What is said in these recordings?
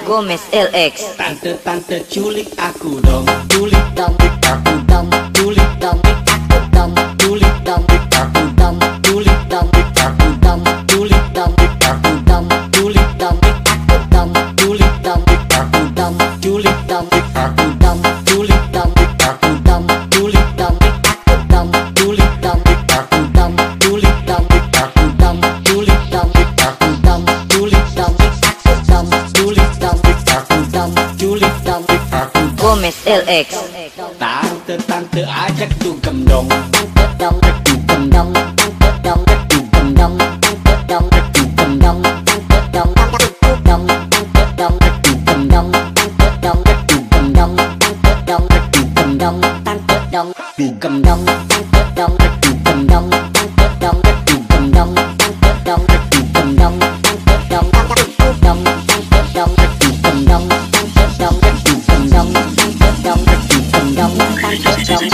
Gomez LX. Tante-tante culik aku dong, culik dong, aku dong, culik dong, aku dong, culik dong, aku dong, culik dong, aku dong, culik dong, aku dong, culik dong, aku dong, culik dong, aku dong, culik dong, aku dong, culik dong, aku dong, culik dong, aku dong, culik dong, aku dong, culik dong, aku dong, culik dong, aku dong, culik dong, aku dong, culik dong, aku dong, culik dong, aku Gomez LX. Tante-tante ajak dugem dong, tante dong, dugem dong, tante dong, dugem dong, tante dong, dugem dong, tante dong, dugem dong, tante dong, dugem dong, tante dong, dugem dong, tante dong, dugem dong, tante dong, dugem dong, tante dong, dugem dong, tante dong, dugem dong, tante dong, dugem dong, tante dong, dugem dong, tante dong, dugem dong, tante dong, dugem dong, tante dong, dugem dong, tante dong,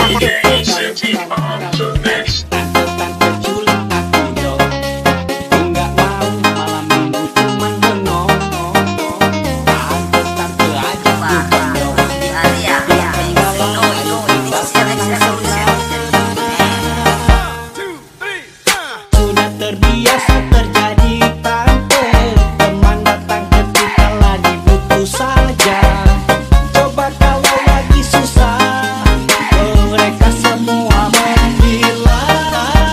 tante culik aku dong, enggak mau malam minggu cuman bengong. Tante ajak dugem dong, sudah terbiasa terjadi tante, teman datang ketika lagi butuh saja. Coba kalau lagi susah, mereka semua menghilang.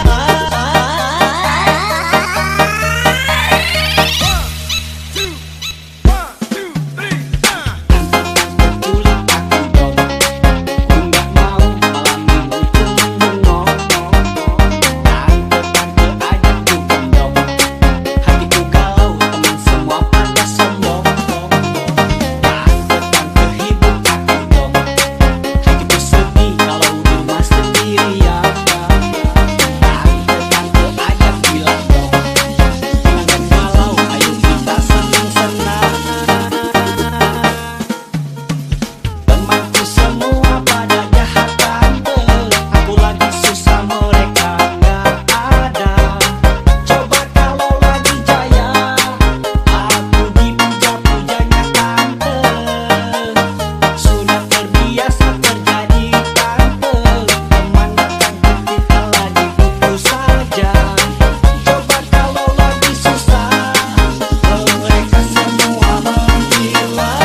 Culik aku dong, ku nggak mau malam minggu cuman bengong. Tante ajak dugem dong, hatiku galau teman semua pada sombong. Tante hibur aku dong, hatiku sedih kalau rumah sendirian. Tante ajak bilang dong, jangan galau, ayo kita senang-senang. Temanku semua pada jahat tante, aku lagi susah mereka nggak ada. Coba kalau lagi jaya, aku dipuja-pujanya tante. Sudah terbiasa terjadi tante, teman datang ketika lagi butuh saja. Coba kalau lagi susah, mereka semua menghilang.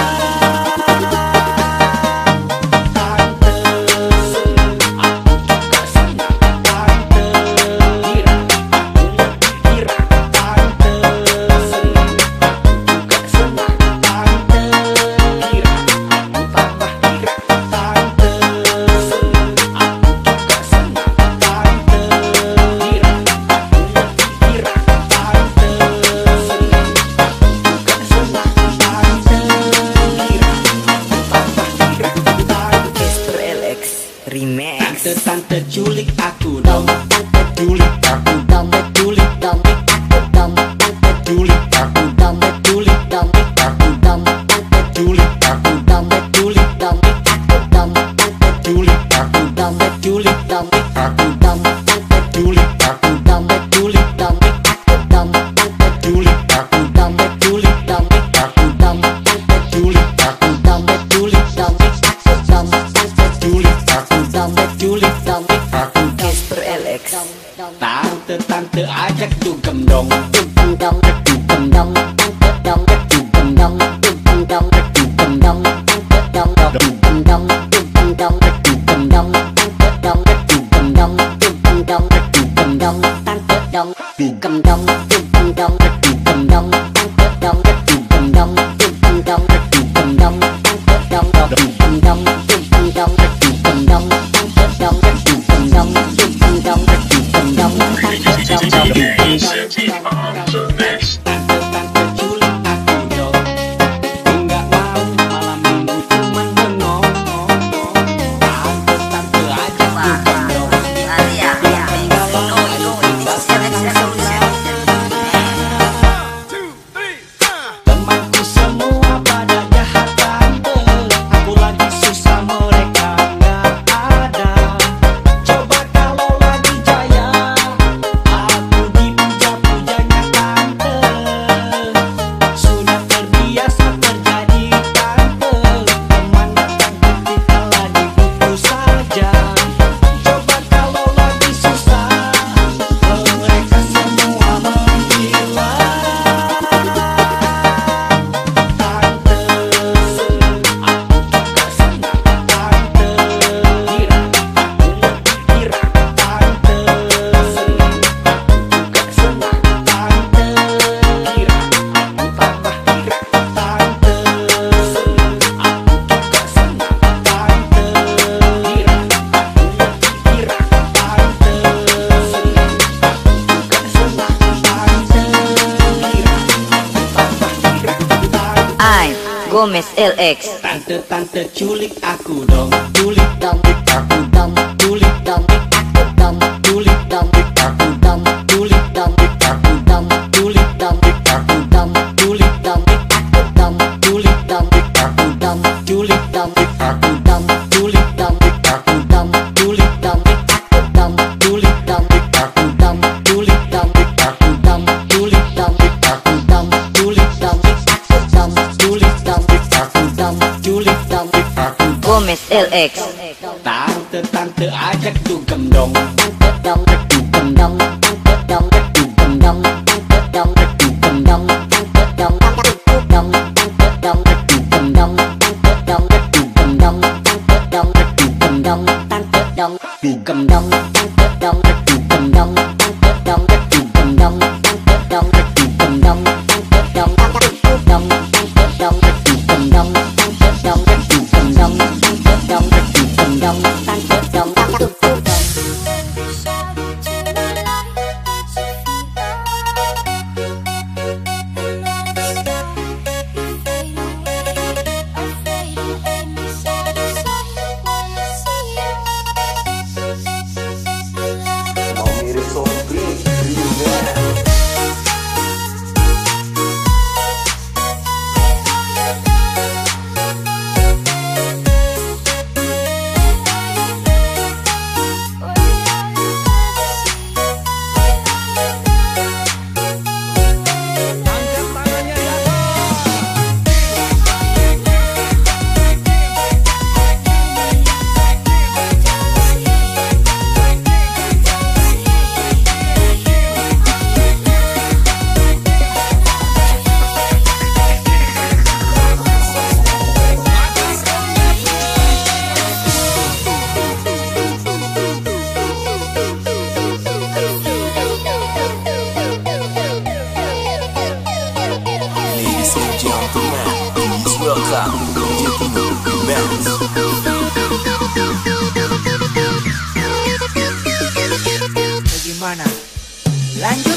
Tante senang, aku juga senang. Tante girang, aku lebih girang. Tante senang, aku juga senang. Tante girang, aku tambah girang. Tante senang, aku juga senang. Tante girang, aku lebih girang. Tante senang, aku juga senang. Tante girang, aku tambah girang. Casper LX Remix. Tante culik aku dong, tante culik aku dong, culik dong, aku dong, tante culik aku dong, culik dong, aku dong, tante culik aku dong, culik dong, aku dong, tante culik aku dong, culik dong, aku dong, tante culik aku dong, culik dong, aku dong, tante culik aku dong, culik dong, aku dong, tante culik aku dong, culik dong, aku dong, tante culik aku dong, culik dong, aku Casper LX. Tante ajak dugem dong, dugem dong, dugem dong, tante dong, dugem dong, dugem dong, dugem dong, tante dong, dugem dong, dugem dong, dugem dong, tante dong, dugem dong, dugem dong, dugem dong, tante dong, dugem dong, dugem dong, dugem dong, tante dong, dugem dong, dugem dong, dugem dong, tante dong, dugem dong, dugem dong, dugem dong, tante dong, dugem dong, dugem dong, dugem dong, tante Tante culik aku dong, enggak mau malam minggu cuman bengong. Tante ajak dugem dong, jangan galau, ayo kita senang-senang. I'm Gomez LX. Tante-tante culik aku dong, culik dong, aku dong, culik dong, aku dong, culik dong, aku dong, culik dong, aku dong, culik dong, aku dong, culik dong, aku dong, culik dong, aku dong, culik dong, aku dong, culik dong, aku dong, culik dong, aku dong, culik dong, aku dong, culik dong, aku dong, culik dong, aku dong, culik dong, aku dong, culik dong, aku dong, culik dong, aku Gomez LX. Tante-tante ajak dugem dong, tante dong, dugem dong, tante dong, dugem dong, tante dong, dugem dong, tante dong, dugem dong, tante dong, dugem dong, tante dong, dugem dong, tante dong, dugem dong, tante dong, dugem dong, tante dong, dugem dong, tante dong, dugem dong, tante dong, dugem dong, tante dong, dugem dong, tante dong, dugem dong, tante dong, dugem dong, tante dong, dugem dong, tante dong, dugem dong. Ladies and gentlemen, please welcome DJ Timo Bands. Bagaimana? Lanjut.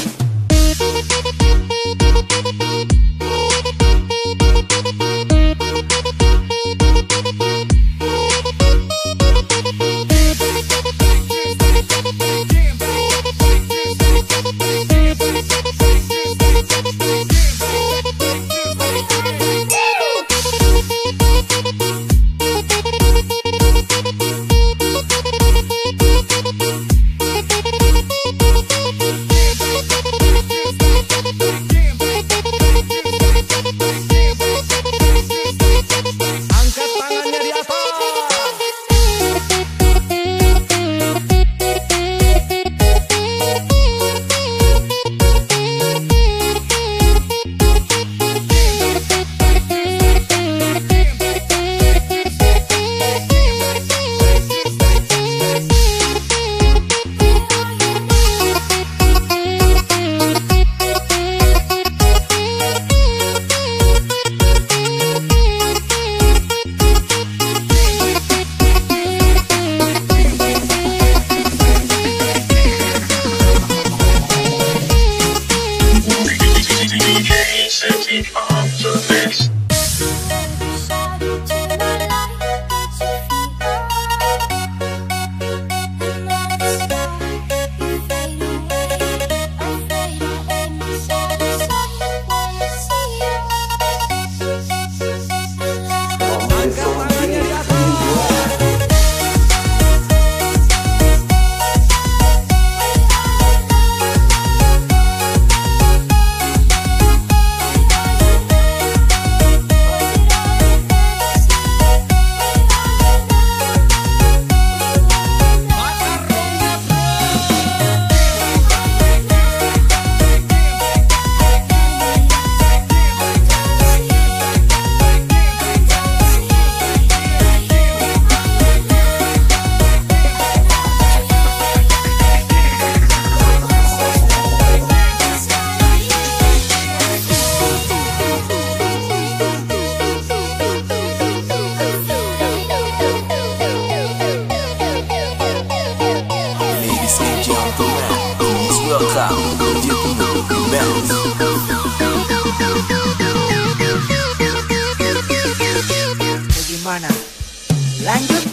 Lanjut.